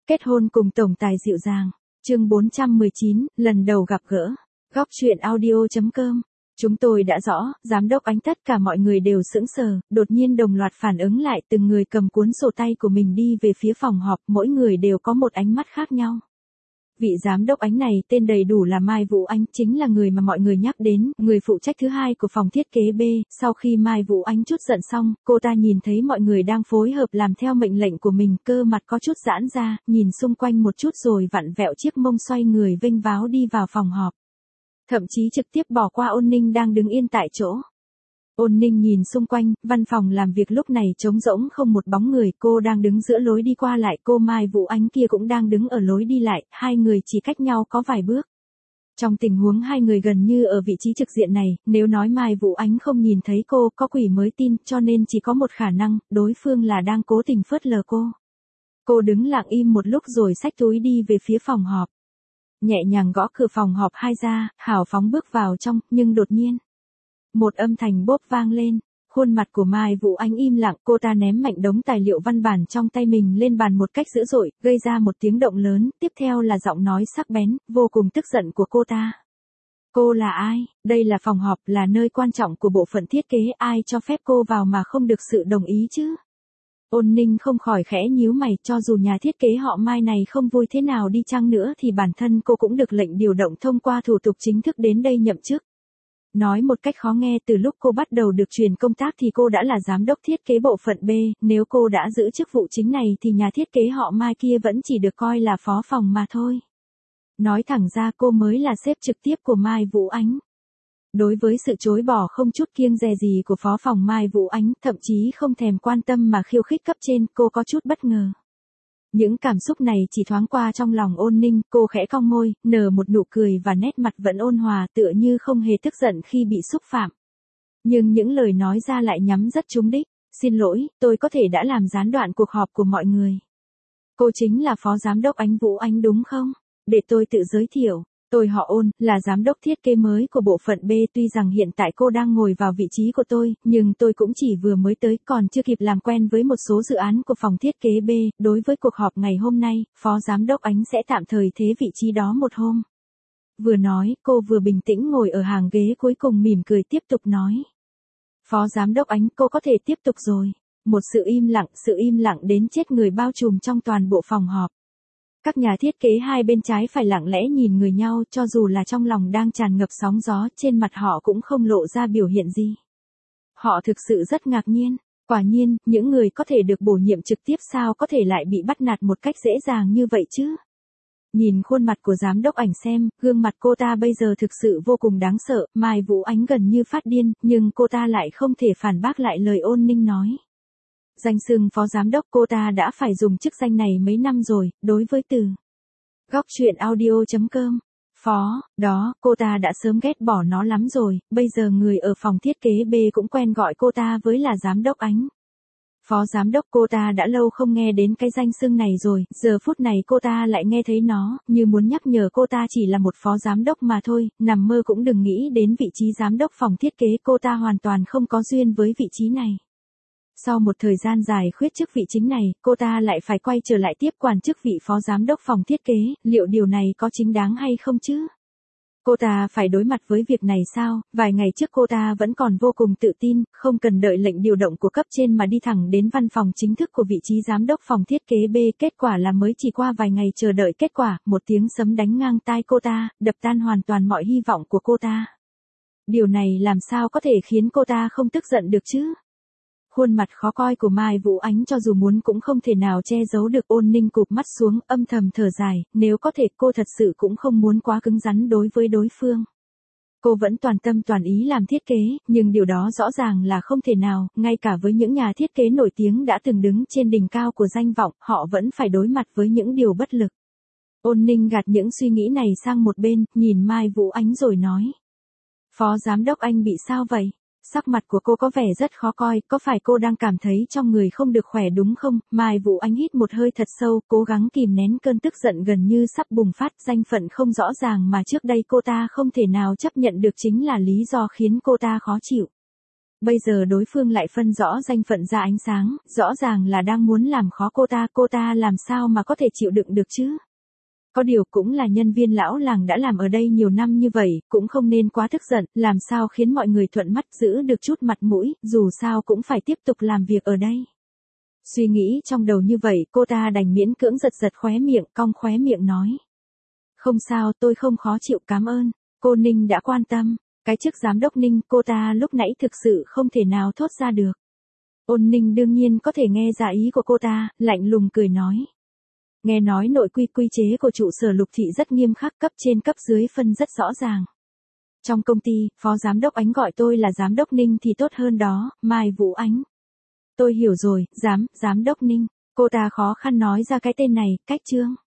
Kết hôn cùng tổng tài dịu dàng. Chương 419, lần đầu gặp gỡ. Góc truyện audio.com. Chúng tôi đã rõ, giám đốc Ánh tất cả mọi người đều sững sờ, đột nhiên đồng loạt phản ứng lại, từng người cầm cuốn sổ tay của mình đi về phía phòng họp, mỗi người đều có một ánh mắt khác nhau. Vị giám đốc Ánh này tên đầy đủ là Mai Vũ Ánh, chính là người mà mọi người nhắc đến, người phụ trách thứ hai của phòng thiết kế B. Sau khi Mai Vũ Ánh chút giận xong, cô ta nhìn thấy mọi người đang phối hợp làm theo mệnh lệnh của mình, cơ mặt có chút giãn ra, nhìn xung quanh một chút rồi vặn vẹo chiếc mông xoay người vênh váo đi vào phòng họp. Thậm chí trực tiếp bỏ qua Ôn Ninh đang đứng yên tại chỗ. Ôn Ninh nhìn xung quanh, văn phòng làm việc lúc này trống rỗng không một bóng người, cô đang đứng giữa lối đi qua lại, cô Mai Vũ Ánh kia cũng đang đứng ở lối đi lại, hai người chỉ cách nhau có vài bước. Trong tình huống hai người gần như ở vị trí trực diện này, nếu nói Mai Vũ Ánh không nhìn thấy cô, có quỷ mới tin, cho nên chỉ có một khả năng, đối phương là đang cố tình phớt lờ cô. Cô đứng lặng im một lúc rồi xách túi đi về phía phòng họp. Nhẹ nhàng gõ cửa phòng họp hai ra, hào phóng bước vào trong, nhưng đột nhiên. Một âm thanh bốp vang lên, khuôn mặt của Mai Vũ Ánh im lặng, cô ta ném mạnh đống tài liệu văn bản trong tay mình lên bàn một cách dữ dội, gây ra một tiếng động lớn, tiếp theo là giọng nói sắc bén, vô cùng tức giận của cô ta. Cô là ai? Đây là phòng họp, là nơi quan trọng của bộ phận thiết kế, ai cho phép cô vào mà không được sự đồng ý chứ? Ôn Ninh không khỏi khẽ nhíu mày, cho dù nhà thiết kế họ Mai này không vui thế nào đi chăng nữa thì bản thân cô cũng được lệnh điều động thông qua thủ tục chính thức đến đây nhậm chức. Nói một cách khó nghe, từ lúc cô bắt đầu được truyền công tác thì cô đã là giám đốc thiết kế bộ phận B, nếu cô đã giữ chức vụ chính này thì nhà thiết kế họ Mai kia vẫn chỉ được coi là phó phòng mà thôi. Nói thẳng ra cô mới là sếp trực tiếp của Mai Vũ Ánh. Đối với sự chối bỏ không chút kiêng dè gì của phó phòng Mai Vũ Ánh, thậm chí không thèm quan tâm mà khiêu khích cấp trên, cô có chút bất ngờ. Những cảm xúc này chỉ thoáng qua trong lòng Ôn Ninh, cô khẽ cong môi, nở một nụ cười và nét mặt vẫn ôn hòa tựa như không hề tức giận khi bị xúc phạm. Nhưng những lời nói ra lại nhắm rất trúng đích. Xin lỗi, tôi có thể đã làm gián đoạn cuộc họp của mọi người. Cô chính là phó giám đốc Ánh Vũ Ánh đúng không? Để tôi tự giới thiệu. Tôi họ Ôn, là giám đốc thiết kế mới của bộ phận B, tuy rằng hiện tại cô đang ngồi vào vị trí của tôi, nhưng tôi cũng chỉ vừa mới tới, còn chưa kịp làm quen với một số dự án của phòng thiết kế B, đối với cuộc họp ngày hôm nay, phó giám đốc Ánh sẽ tạm thời thế vị trí đó một hôm. Vừa nói, cô vừa bình tĩnh ngồi ở hàng ghế cuối cùng mỉm cười tiếp tục nói. Phó giám đốc Ánh, cô có thể tiếp tục rồi. Một sự im lặng đến chết người bao trùm trong toàn bộ phòng họp. Các nhà thiết kế hai bên trái phải lặng lẽ nhìn người nhau, cho dù là trong lòng đang tràn ngập sóng gió, trên mặt họ cũng không lộ ra biểu hiện gì. Họ thực sự rất ngạc nhiên, quả nhiên, những người có thể được bổ nhiệm trực tiếp sao có thể lại bị bắt nạt một cách dễ dàng như vậy chứ? Nhìn khuôn mặt của giám đốc Ảnh xem, gương mặt cô ta bây giờ thực sự vô cùng đáng sợ, Mai Vũ Ánh gần như phát điên, nhưng cô ta lại không thể phản bác lại lời Ôn Ninh nói. Danh xưng phó giám đốc cô ta đã phải dùng chức danh này mấy năm rồi, đối với từ. Góc truyện audio.com. Phó, đó, cô ta đã sớm ghét bỏ nó lắm rồi, bây giờ người ở phòng thiết kế B cũng quen gọi cô ta với là giám đốc Ánh. Phó giám đốc, cô ta đã lâu không nghe đến cái danh xưng này rồi, giờ phút này cô ta lại nghe thấy nó, như muốn nhắc nhở cô ta chỉ là một phó giám đốc mà thôi, nằm mơ cũng đừng nghĩ đến vị trí giám đốc phòng thiết kế, cô ta hoàn toàn không có duyên với vị trí này. Sau một thời gian dài khuyết chức vị chính này, cô ta lại phải quay trở lại tiếp quản chức vị phó giám đốc phòng thiết kế, liệu điều này có chính đáng hay không chứ? Cô ta phải đối mặt với việc này sao? Vài ngày trước cô ta vẫn còn vô cùng tự tin, không cần đợi lệnh điều động của cấp trên mà đi thẳng đến văn phòng chính thức của vị trí giám đốc phòng thiết kế B, kết quả là mới chỉ qua vài ngày chờ đợi kết quả, một tiếng sấm đánh ngang tai cô ta, đập tan hoàn toàn mọi hy vọng của cô ta. Điều này làm sao có thể khiến cô ta không tức giận được chứ? Khuôn mặt khó coi của Mai Vũ Ánh cho dù muốn cũng không thể nào che giấu được. Ôn Ninh cụp mắt xuống, âm thầm thở dài, nếu có thể cô thật sự cũng không muốn quá cứng rắn đối với đối phương. Cô vẫn toàn tâm toàn ý làm thiết kế, nhưng điều đó rõ ràng là không thể nào, ngay cả với những nhà thiết kế nổi tiếng đã từng đứng trên đỉnh cao của danh vọng, họ vẫn phải đối mặt với những điều bất lực. Ôn Ninh gạt những suy nghĩ này sang một bên, nhìn Mai Vũ Ánh rồi nói. Phó giám đốc Anh bị sao vậy? Sắc mặt của cô có vẻ rất khó coi, có phải cô đang cảm thấy trong người không được khỏe đúng không? Mai Vũ Ánh hít một hơi thật sâu, cố gắng kìm nén cơn tức giận gần như sắp bùng phát, danh phận không rõ ràng mà trước đây cô ta không thể nào chấp nhận được chính là lý do khiến cô ta khó chịu. Bây giờ đối phương lại phân rõ danh phận ra ánh sáng, rõ ràng là đang muốn làm khó cô ta làm sao mà có thể chịu đựng được chứ? Có điều cũng là nhân viên lão làng đã làm ở đây nhiều năm như vậy, cũng không nên quá tức giận, làm sao khiến mọi người thuận mắt giữ được chút mặt mũi, dù sao cũng phải tiếp tục làm việc ở đây. Suy nghĩ trong đầu như vậy, cô ta đành miễn cưỡng giật giật khóe miệng, cong khóe miệng nói. Không sao, tôi không khó chịu, cảm ơn. Cô Ninh đã quan tâm. Cái chức giám đốc Ninh, cô ta lúc nãy thực sự không thể nào thốt ra được. Ôn Ninh đương nhiên có thể nghe ra ý của cô ta, lạnh lùng cười nói. Nghe nói nội quy chế của trụ sở Lục thị rất nghiêm khắc, cấp trên cấp dưới phân rất rõ ràng. Trong công ty, phó giám đốc Ánh gọi tôi là giám đốc Ninh thì tốt hơn đó, Mai Vũ Ánh. Tôi hiểu rồi, giám đốc Ninh. Cô ta khó khăn nói ra cái tên này, cách Trương.